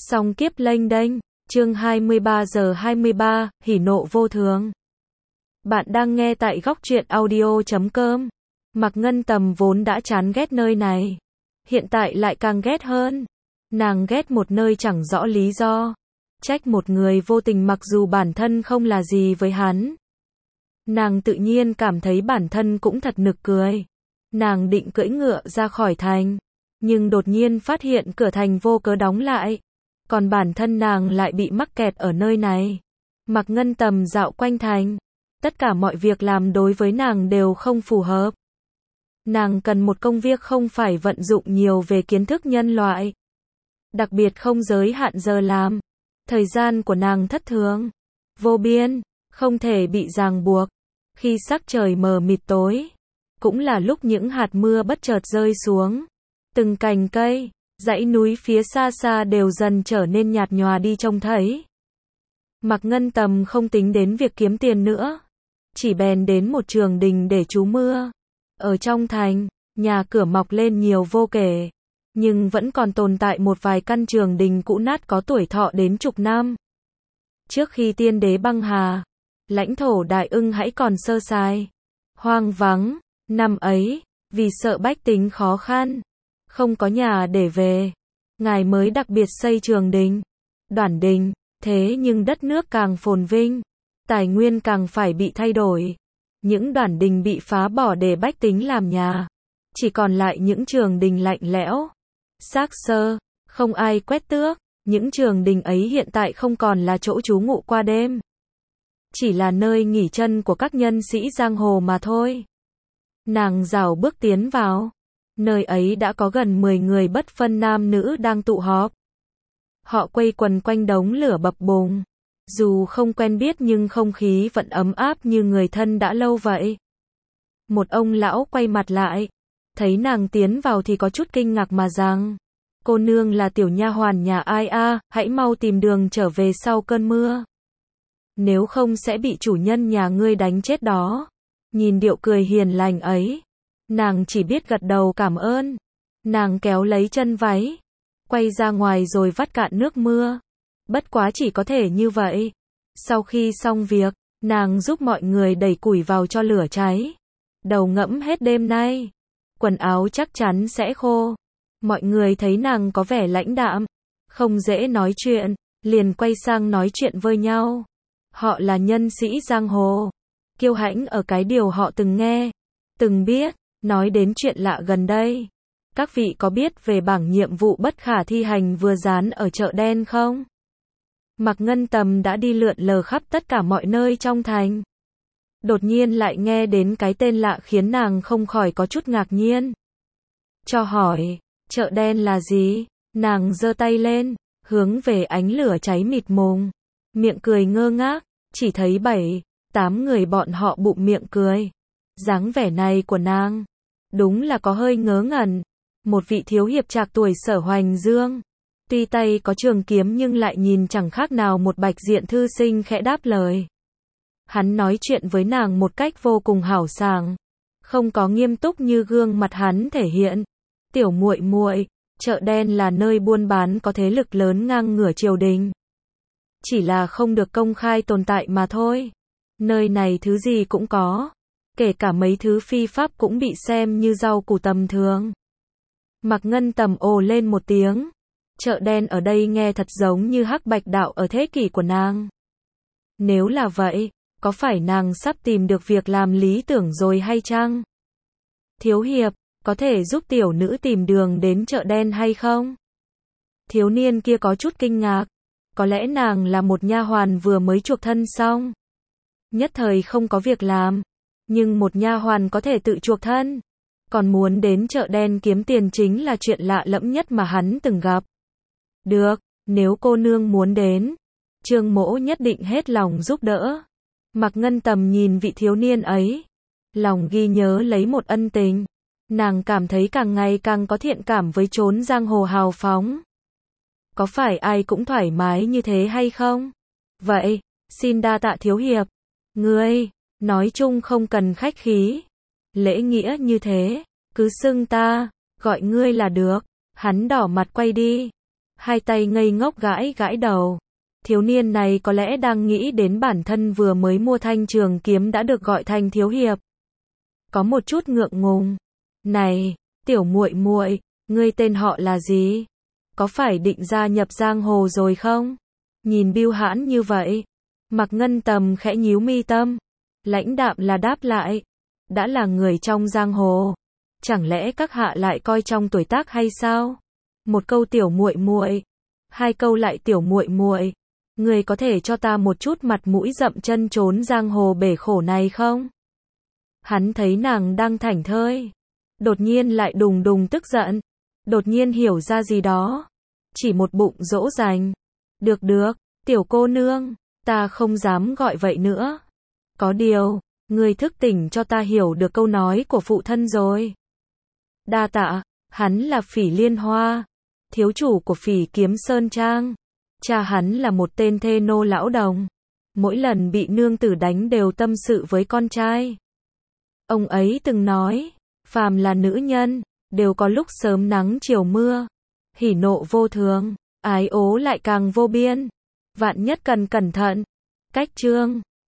Song kiếp lênh đênh, chương 23 giờ 23, hỉ nộ vô thường. Bạn đang nghe tại góc truyện audio.com. Mạc Ngân Tầm vốn đã chán ghét nơi này, hiện tại lại càng ghét hơn. Nàng ghét một nơi chẳng rõ lý do, trách một người vô tình mặc dù bản thân không là gì với hắn. Nàng tự nhiên cảm thấy bản thân cũng thật nực cười. Nàng định cưỡi ngựa ra khỏi thành, nhưng đột nhiên phát hiện cửa thành vô cớ đóng lại. Còn bản thân nàng lại bị mắc kẹt ở nơi này. Mạc Ngân Tầm dạo quanh thành. Tất cả mọi việc làm đối với nàng đều không phù hợp. Nàng cần một công việc không phải vận dụng nhiều về kiến thức nhân loại. Đặc biệt không giới hạn giờ làm. Thời gian của nàng thất thường, vô biên, không thể bị ràng buộc. Khi sắc trời mờ mịt tối, cũng là lúc những hạt mưa bất chợt rơi xuống. Từng cành cây, dãy núi phía xa xa đều dần trở nên nhạt nhòa đi trông thấy. Mạc Ngân Tầm không tính đến việc kiếm tiền nữa, chỉ bèn đến một trường đình để trú mưa. Ở trong thành, nhà cửa mọc lên nhiều vô kể, nhưng vẫn còn tồn tại một vài căn trường đình cũ nát có tuổi thọ đến chục năm. Trước khi tiên đế băng hà, lãnh thổ Đại Ưng hãy còn sơ sài, hoang vắng. Năm ấy, vì sợ bách tính khó khăn, không có nhà để về, ngài mới đặc biệt xây trường đình, đoản đình. Thế nhưng đất nước càng phồn vinh, tài nguyên càng phải bị thay đổi. Những đoản đình bị phá bỏ để bách tính làm nhà, chỉ còn lại những trường đình lạnh lẽo, xác xơ, không ai quét tước. Những trường đình ấy hiện tại không còn là chỗ trú ngụ qua đêm, chỉ là nơi nghỉ chân của các nhân sĩ giang hồ mà thôi. Nàng rảo bước tiến vào, nơi ấy đã có gần 10 người bất phân nam nữ đang tụ họp. Họ quây quần quanh đống lửa bập bùng. Dù không quen biết nhưng không khí vẫn ấm áp như người thân đã lâu vậy. Một ông lão quay mặt lại, thấy nàng tiến vào thì có chút kinh ngạc mà rằng: cô nương là tiểu nha hoàn nhà ai a? Hãy mau tìm đường trở về sau cơn mưa, nếu không sẽ bị chủ nhân nhà ngươi đánh chết đó. Nhìn điệu cười hiền lành ấy, nàng chỉ biết gật đầu cảm ơn. Nàng kéo lấy chân váy, quay ra ngoài rồi vắt cạn nước mưa. Bất quá chỉ có thể như vậy. Sau khi xong việc, nàng giúp mọi người đẩy củi vào cho lửa cháy. Đầu ngẫm hết đêm nay, quần áo chắc chắn sẽ khô. Mọi người thấy nàng có vẻ lãnh đạm, không dễ nói chuyện, liền quay sang nói chuyện với nhau. Họ là nhân sĩ giang hồ, kiêu hãnh ở cái điều họ từng nghe, từng biết. Nói đến chuyện lạ gần đây, các vị có biết về bảng nhiệm vụ bất khả thi hành vừa dán ở chợ đen không? Mạc Ngân Tầm đã đi lượn lờ khắp tất cả mọi nơi trong thành. Đột nhiên lại nghe đến cái tên lạ khiến nàng không khỏi có chút ngạc nhiên. Cho hỏi, chợ đen là gì? Nàng giơ tay lên, hướng về ánh lửa cháy mịt mùng, miệng cười ngơ ngác, chỉ thấy 7-8 người bọn họ bụm miệng cười. Dáng vẻ này của nàng, đúng là có hơi ngớ ngẩn. Một vị thiếu hiệp trạc tuổi Sở Hoành Dương, tuy tay có trường kiếm nhưng lại nhìn chẳng khác nào một bạch diện thư sinh khẽ đáp lời. Hắn nói chuyện với nàng một cách vô cùng hào sảng, không có nghiêm túc như gương mặt hắn thể hiện. Tiểu muội muội, chợ đen là nơi buôn bán có thế lực lớn ngang ngửa triều đình, chỉ là không được công khai tồn tại mà thôi. Nơi này thứ gì cũng có, kể cả mấy thứ phi pháp cũng bị xem như rau củ tầm thường. Mạc Ngân Tầm ồ lên một tiếng. Chợ đen ở đây nghe thật giống như Hắc Bạch Đạo ở thế kỷ của nàng. Nếu là vậy, có phải nàng sắp tìm được việc làm lý tưởng rồi hay chăng? Thiếu hiệp, có thể giúp tiểu nữ tìm đường đến chợ đen hay không? Thiếu niên kia có chút kinh ngạc. Có lẽ nàng là một nha hoàn vừa mới chuộc thân xong, nhất thời không có việc làm. Nhưng một nha hoàn có thể tự chuộc thân, còn muốn đến chợ đen kiếm tiền chính là chuyện lạ lẫm nhất mà hắn từng gặp. Được, nếu cô nương muốn đến, Trương mỗ nhất định hết lòng giúp đỡ. Mạc Ngân Tầm nhìn vị thiếu niên ấy, lòng ghi nhớ lấy một ân tình. Nàng cảm thấy càng ngày càng có thiện cảm với chốn giang hồ hào phóng. Có phải ai cũng thoải mái như thế hay không? Vậy, xin đa tạ thiếu hiệp. Ngươi, nói chung không cần khách khí, lễ nghĩa như thế, cứ xưng ta, gọi ngươi là được. Hắn đỏ mặt quay đi. hai tay ngây ngốc gãi gãi đầu. Thiếu niên này có lẽ đang nghĩ đến bản thân vừa mới mua thanh trường kiếm đã được gọi thành thiếu hiệp. Có một chút ngượng ngùng. Này, tiểu muội muội, ngươi tên họ là gì? Có phải định gia nhập giang hồ rồi không? Nhìn bưu hãn như vậy. Mạc Ngân Tầm khẽ nhíu mi tâm. Lãnh đạm là đáp lại. Đã là người trong giang hồ. Chẳng lẽ các hạ lại coi trọng tuổi tác hay sao? Một câu tiểu muội muội, hai câu lại tiểu muội muội. Người có thể cho ta một chút mặt mũi dậm chân trốn giang hồ bể khổ này không? Hắn thấy nàng đang thảnh thơi. Đột nhiên lại đùng đùng tức giận. Đột nhiên hiểu ra gì đó. Chỉ một bụng dỗ dành. Được được, tiểu cô nương, ta không dám gọi vậy nữa. Có điều, người thức tỉnh cho ta hiểu được câu nói của phụ thân rồi. Đa tạ, hắn là Phỉ Liên Hoa, thiếu chủ của Phỉ Kiếm Sơn Trang. Cha hắn là một tên thê nô lão đồng. Mỗi lần bị nương tử đánh đều tâm sự với con trai. Ông ấy từng nói, phàm là nữ nhân, đều có lúc sớm nắng chiều mưa. Hỉ nộ vô thường, ái ố lại càng vô biên. Vạn nhất cần cẩn thận. Cách chương